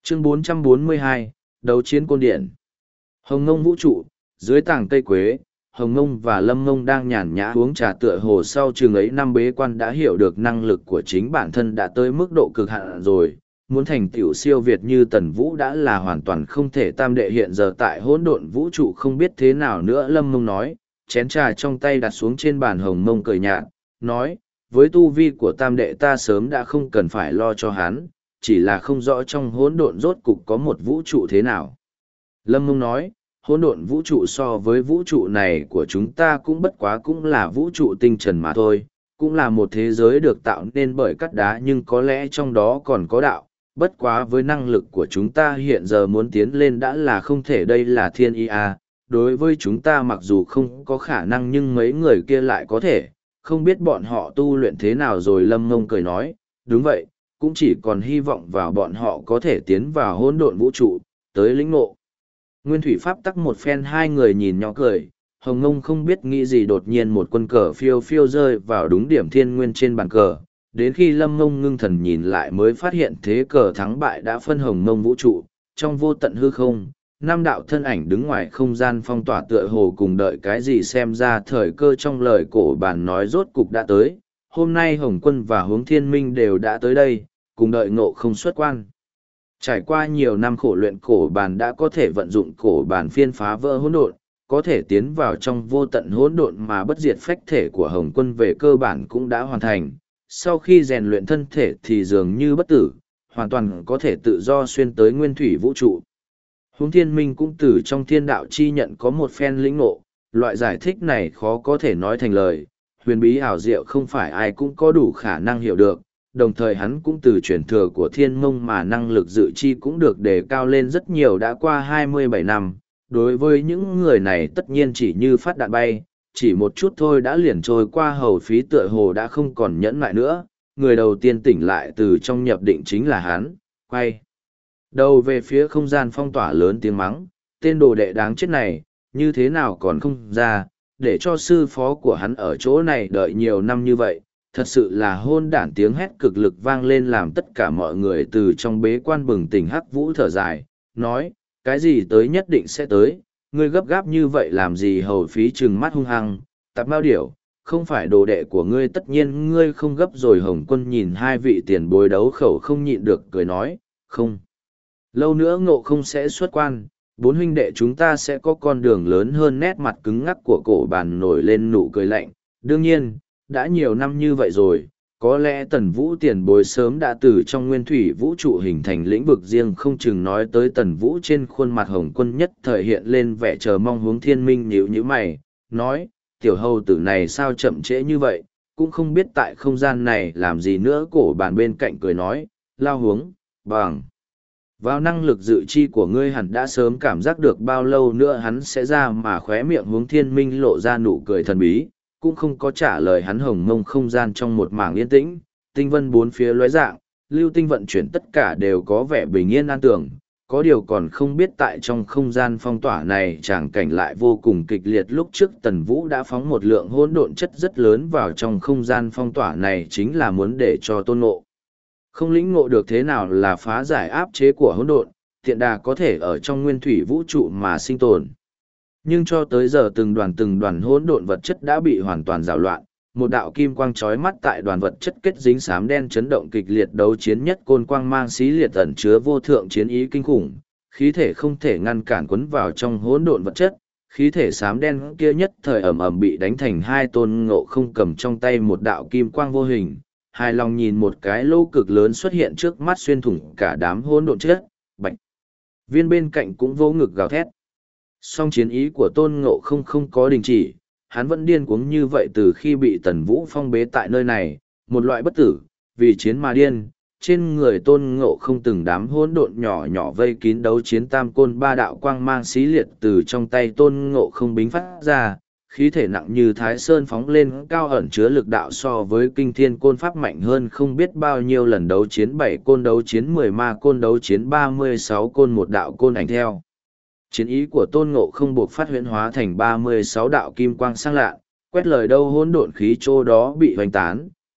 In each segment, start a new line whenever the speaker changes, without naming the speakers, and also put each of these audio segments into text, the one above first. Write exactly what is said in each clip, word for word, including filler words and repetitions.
Chương bốn trăm bốn mươi hai, Đấu chiến côn điện. Hồng Ngông vũ trụ, dưới tảng cây quế, Hồng Ngông và Lâm Ngông đang nhàn nhã uống trà tựa hồ sau trường ấy năm bế quan đã hiểu được năng lực của chính bản thân đã tới mức độ cực hạn rồi. Muốn thành tựu siêu việt như Tần Vũ đã là hoàn toàn không thể. Tam đệ hiện giờ tại hỗn độn vũ trụ không biết thế nào nữa. Lâm Ngông nói, chén trà trong tay đặt xuống trên bàn. Hồng Ngông cười nhạt, nói, với tu vi của tam đệ ta sớm đã không cần phải lo cho hắn, chỉ là không rõ trong hỗn độn rốt cục có một vũ trụ thế nào. Lâm Ngông nói, hỗn độn vũ trụ so với vũ trụ này của chúng ta cũng bất quá cũng là vũ trụ tinh trần mà thôi, cũng là một thế giới được tạo nên bởi cát đá, nhưng có lẽ trong đó còn có đạo, bất quá với năng lực của chúng ta hiện giờ muốn tiến lên đã là không thể. Đây là thiên ý à, đối với chúng ta mặc dù không có khả năng nhưng mấy người kia lại có thể, không biết bọn họ tu luyện thế nào rồi. Lâm Ngông cười nói, đúng vậy, cũng chỉ còn hy vọng vào bọn họ có thể tiến vào hỗn độn vũ trụ, tới lĩnh ngộ nguyên thủy pháp tắc một phen. Hai người nhìn nhỏ cười. Hồng Ngông không biết nghĩ gì, đột nhiên một quân cờ phiêu phiêu rơi vào đúng điểm thiên nguyên trên bàn cờ. Đến khi Lâm Ngông ngưng thần nhìn lại mới phát hiện thế cờ thắng bại đã phân Hồng Ngông vũ trụ. Trong vô tận hư không, năm đạo thân ảnh đứng ngoài không gian phong tỏa tựa hồ cùng đợi cái gì. Xem ra thời cơ trong lời cổ bản nói rốt cục đã tới. Hôm nay Hồng Quân và Hướng Thiên Minh đều đã tới đây, cùng đợi Ngộ Không xuất quan. Trải qua nhiều năm khổ luyện, cổ bàn đã có thể vận dụng cổ bàn phiên phá vỡ hỗn độn, có thể tiến vào trong vô tận hỗn độn mà bất diệt phách thể của Hồng Quân về cơ bản cũng đã hoàn thành. Sau khi rèn luyện thân thể thì dường như bất tử, hoàn toàn có thể tự do xuyên tới nguyên thủy vũ trụ. Hướng Thiên Minh cũng từ trong thiên đạo chi nhận có một phen lĩnh ngộ, loại giải thích này khó có thể nói thành lời, huyền bí ảo diệu không phải ai cũng có đủ khả năng hiểu được. Đồng thời hắn cũng từ truyền thừa của Thiên Mông mà năng lực dự chi cũng được đề cao lên rất nhiều. Đã qua hai mươi bảy năm, đối với những người này tất nhiên chỉ như phát đạn bay, chỉ một chút thôi đã liền trôi qua. Hầu phí tựa hồ đã không còn nhẫn lại nữa, người đầu tiên tỉnh lại từ trong nhập định chính là hắn. Quay đầu về phía không gian phong tỏa, lớn tiếng mắng, tên đồ đệ đáng chết này, như thế nào còn không ra, để cho sư phó của hắn ở chỗ này đợi nhiều năm như vậy. Thật sự là hôn đản. Tiếng hét cực lực vang lên làm tất cả mọi người từ trong bế quan bừng tỉnh. Hắc Vũ thở dài, nói, cái gì tới nhất định sẽ tới, ngươi gấp gáp như vậy làm gì? Hầu phí trừng mắt hung hăng, tạp mao điểu, không phải đồ đệ của ngươi tất nhiên ngươi không gấp rồi. Hồng Quân nhìn hai vị tiền bối đấu khẩu không nhịn được cười nói, không lâu nữa Ngộ Không sẽ xuất quan, bốn huynh đệ chúng ta sẽ có con đường lớn hơn. Nét mặt cứng ngắc của cổ bàn nổi lên nụ cười lạnh, đương nhiên, đã nhiều năm như vậy rồi, có lẽ Tần Vũ tiền bối sớm đã từ trong nguyên thủy vũ trụ hình thành lĩnh vực riêng không chừng. Nói tới Tần Vũ, trên khuôn mặt Hồng Quân nhất thời hiện lên vẻ chờ mong. Hướng Thiên Minh nhíu nhíu mày, nói, tiểu hầu tử này sao chậm trễ như vậy, cũng không biết tại không gian này làm gì nữa. Cổ bàn bên cạnh cười nói, lao hướng, bằng vào năng lực dự chi của ngươi hẳn đã sớm cảm giác được bao lâu nữa hắn sẽ ra mà. Khóe miệng Hướng Thiên Minh lộ ra nụ cười thần bí, cũng không có trả lời hắn. Hồng Mông không gian trong một mảng yên tĩnh, tinh vân bốn phía lóe dạng, lưu tinh vận chuyển tất cả đều có vẻ bình yên an tưởng. Có điều còn không biết tại trong không gian phong tỏa này tràng cảnh lại vô cùng kịch liệt. Lúc trước Tần Vũ đã phóng một lượng hỗn độn chất rất lớn vào trong không gian phong tỏa này, chính là muốn để cho Tôn Ngộ không lĩnh ngộ được thế nào là phá giải áp chế của hỗn độn, tiện đà có thể ở trong nguyên thủy vũ trụ mà sinh tồn. Nhưng cho tới giờ từng đoàn từng đoàn hỗn độn vật chất đã bị hoàn toàn rào loạn, một đạo kim quang chói mắt tại đoàn vật chất kết dính xám đen chấn động kịch liệt. Đấu chiến nhất côn quang mang xí liệt ẩn chứa vô thượng chiến ý kinh khủng, khí thể không thể ngăn cản quấn vào trong hỗn độn vật chất. Khí thể xám đen kia nhất thời ầm ầm bị đánh thành hai. Tôn Ngộ không cầm trong tay một đạo kim quang vô hình, hài lòng nhìn một cái lô cực lớn xuất hiện trước mắt xuyên thủng cả đám hỗn độn chất. Bạch Viên bên cạnh cũng vô ngực gào thét. Song chiến ý của Tôn Ngộ không không có đình chỉ, hắn vẫn điên cuống như vậy từ khi bị Tần Vũ phong bế tại nơi này, một loại bất tử, vì chiến mà điên. Trên người Tôn Ngộ không từng đám hỗn độn nhỏ nhỏ vây kín. Đấu chiến tam côn ba đạo quang mang xí liệt từ trong tay Tôn Ngộ không bính phát ra, khí thể nặng như Thái Sơn phóng lên cao, ẩn chứa lực đạo so với kinh thiên côn pháp mạnh hơn không biết bao nhiêu lần. Đấu chiến bảy côn, đấu chiến mười ma côn, đấu chiến ba mươi sáu côn, một đạo côn ảnh theo chiến ý của Tôn Ngộ không buộc phát huyễn hóa thành ba mươi sáu đạo kim quang sang lạ, quét lời đâu hỗn độn khí chỗ đó bị hoành tán,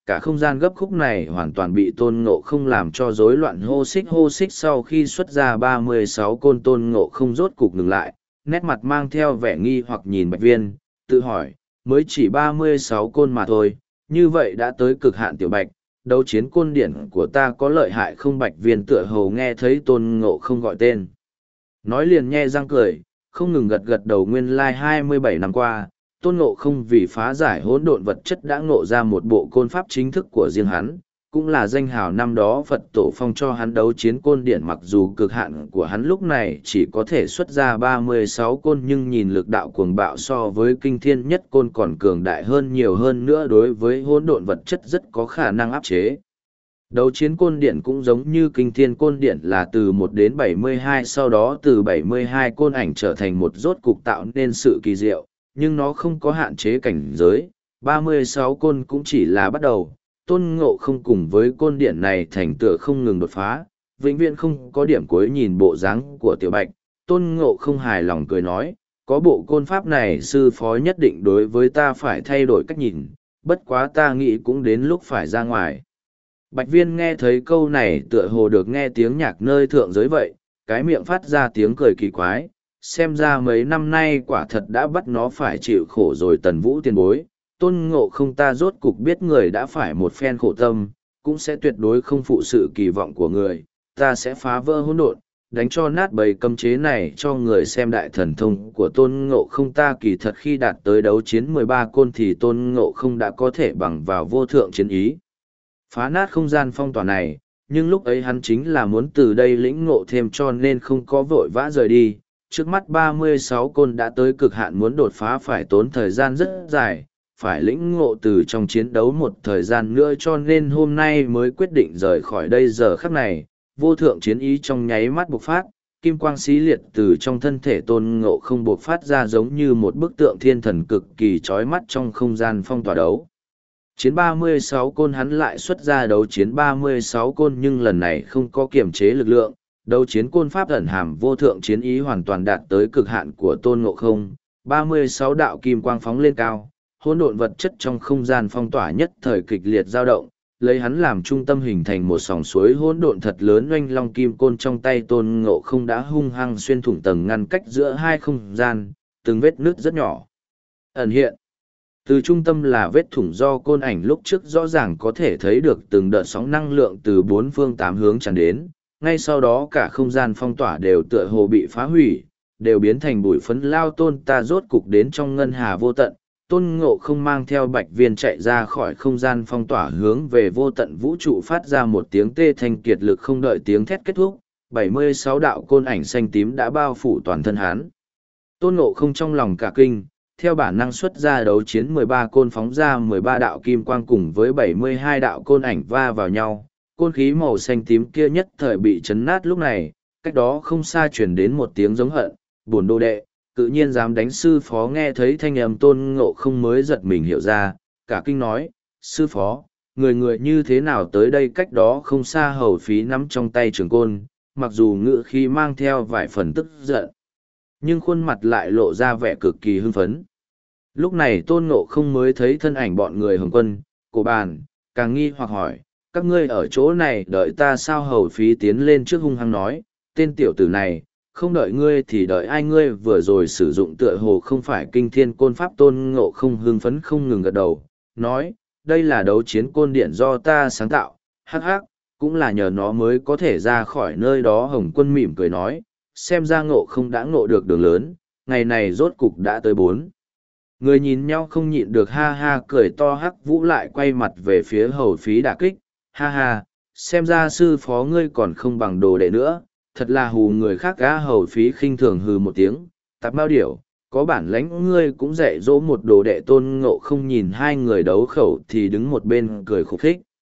cả không gian gấp khúc này hoàn toàn bị tôn ngộ không làm cho rối loạn hô xích hô xích. Sau khi xuất ra ba mươi sáu côn, tôn ngộ không rốt cục ngừng lại, nét mặt mang theo vẻ nghi hoặc nhìn Bạch Viên, tự hỏi, mới chỉ ba mươi sáu côn mà thôi, như vậy đã tới cực hạn. Tiểu Bạch, đấu chiến côn điển của ta có lợi hại không? Bạch Viên tựa hồ nghe thấy tôn ngộ không gọi tên, nói liền nhe răng cười, không ngừng gật gật đầu. Nguyên lai hai mươi bảy năm qua, tôn ngộ không vì phá giải hỗn độn vật chất đã ngộ ra một bộ côn pháp chính thức của riêng hắn, cũng là danh hào năm đó Phật tổ phong cho hắn đấu chiến côn điển. Mặc dù cực hạn của hắn lúc này chỉ có thể xuất ra ba mươi sáu côn, nhưng nhìn lực đạo cuồng bạo so với kinh thiên nhất côn còn cường đại hơn nhiều hơn nữa, đối với hỗn độn vật chất rất có khả năng áp chế. Đấu chiến côn điển cũng giống như kinh thiên côn điển là từ một đến bảy mươi hai, sau đó từ bảy mươi hai côn ảnh trở thành một, rốt cục tạo nên sự kỳ diệu, nhưng nó không có hạn chế cảnh giới, ba mươi sáu côn cũng chỉ là bắt đầu. Tôn ngộ không cùng với côn điển này thành tựa không ngừng đột phá, vĩnh viễn không có điểm cuối. Nhìn bộ dáng của Tiểu Bạch, tôn ngộ không hài lòng cười nói, có bộ côn pháp này sư phó nhất định đối với ta phải thay đổi cách nhìn, bất quá ta nghĩ cũng đến lúc phải ra ngoài. Bạch Viên nghe thấy câu này tựa hồ được nghe tiếng nhạc nơi thượng giới vậy, cái miệng phát ra tiếng cười kỳ quái, xem ra mấy năm nay quả thật đã bắt nó phải chịu khổ rồi. Tần Vũ tiền bối, tôn ngộ không ta rốt cục biết người đã phải một phen khổ tâm, cũng sẽ tuyệt đối không phụ sự kỳ vọng của người, ta sẽ phá vỡ hỗn độn, đánh cho nát bầy cấm chế này cho người xem. Đại thần thông của tôn ngộ không ta kỳ thật khi đạt tới đấu chiến mười ba côn thì tôn ngộ không đã có thể bằng vào vô thượng chiến ý phá nát không gian phong tỏa này, nhưng lúc ấy hắn chính là muốn từ đây lĩnh ngộ thêm cho nên không có vội vã rời đi. Trước mắt ba mươi sáu côn đã tới cực hạn, muốn đột phá phải tốn thời gian rất dài, phải lĩnh ngộ từ trong chiến đấu một thời gian nữa, cho nên hôm nay mới quyết định rời khỏi đây. Giờ khắc này, vô thượng chiến ý trong nháy mắt bộc phát, kim quang xí liệt từ trong thân thể tôn ngộ không bộc phát ra giống như một bức tượng thiên thần cực kỳ chói mắt trong không gian phong tỏa đấu chiến ba mươi sáu côn. Hắn lại xuất ra đấu chiến ba mươi sáu côn, nhưng lần này không có kiềm chế lực lượng, đấu chiến côn pháp ẩn hàm vô thượng chiến ý hoàn toàn đạt tới cực hạn của tôn ngộ không. ba mươi sáu đạo kim quang phóng lên cao, hỗn độn vật chất trong không gian phong tỏa nhất thời kịch liệt dao động, lấy hắn làm trung tâm hình thành một sòng suối hỗn độn thật lớn. Oanh long kim côn trong tay tôn ngộ không đã hung hăng xuyên thủng tầng ngăn cách giữa hai không gian, từng vết nứt rất nhỏ ẩn hiện. Từ trung tâm là vết thủng do côn ảnh lúc trước rõ ràng có thể thấy được từng đợt sóng năng lượng từ bốn phương tám hướng tràn đến, ngay sau đó cả không gian phong tỏa đều tựa hồ bị phá hủy, đều biến thành bụi phấn. Lao tôn ta rốt cục đến trong ngân hà vô tận. Tôn ngộ không mang theo Bạch Viên chạy ra khỏi không gian phong tỏa, hướng về vô tận vũ trụ phát ra một tiếng tê thanh kiệt lực. Không đợi tiếng thét kết thúc, bảy mươi sáu đạo côn ảnh xanh tím đã bao phủ toàn thân hắn. Tôn ngộ không trong lòng cả kinh, theo bản năng xuất ra đấu chiến mười ba côn, phóng ra mười ba đạo kim quang cùng với bảy mươi hai đạo côn ảnh va vào nhau. Côn khí màu xanh tím kia nhất thời bị chấn nát. Lúc này, cách đó không xa truyền đến một tiếng giống hận, bổn đồ đệ tự nhiên dám đánh sư phó. Nghe thấy thanh âm tôn ngộ không mới giật mình hiểu ra, cả kinh nói, sư phó, người người như thế nào tới đây? Cách đó không xa hầu phí nắm trong tay trường côn, mặc dù ngữ khí mang theo vài phần tức giận, nhưng khuôn mặt lại lộ ra vẻ cực kỳ hưng phấn. Lúc này tôn ngộ không mới thấy thân ảnh bọn người Hồng Quân, Cổ Bàn, càng nghi hoặc hỏi, các ngươi ở chỗ này đợi ta sao? Hầu phí tiến lên trước hung hăng nói, tên tiểu tử này, không đợi ngươi thì đợi ai? Ngươi vừa rồi sử dụng tựa hồ không phải kinh thiên côn pháp. Tôn ngộ không hưng phấn không ngừng gật đầu, nói, đây là đấu chiến côn điển do ta sáng tạo, hắc hắc, cũng là nhờ nó mới có thể ra khỏi nơi đó. Hồng Quân mỉm cười nói, xem ra ngộ không đã ngộ được đường lớn, ngày này rốt cục đã tới. Bốn người nhìn nhau không nhịn được ha ha cười to. Hắc Vũ lại quay mặt về phía hầu phí đả kích, ha ha, xem ra sư phó ngươi còn không bằng đồ đệ nữa, thật là hù người khác. Gã hầu phí khinh thường hừ một tiếng, tạp bao điểu, có bản lãnh ngươi cũng dạy dỗ một đồ đệ. Tôn ngộ không nhìn hai người đấu khẩu thì đứng một bên cười khúc khích.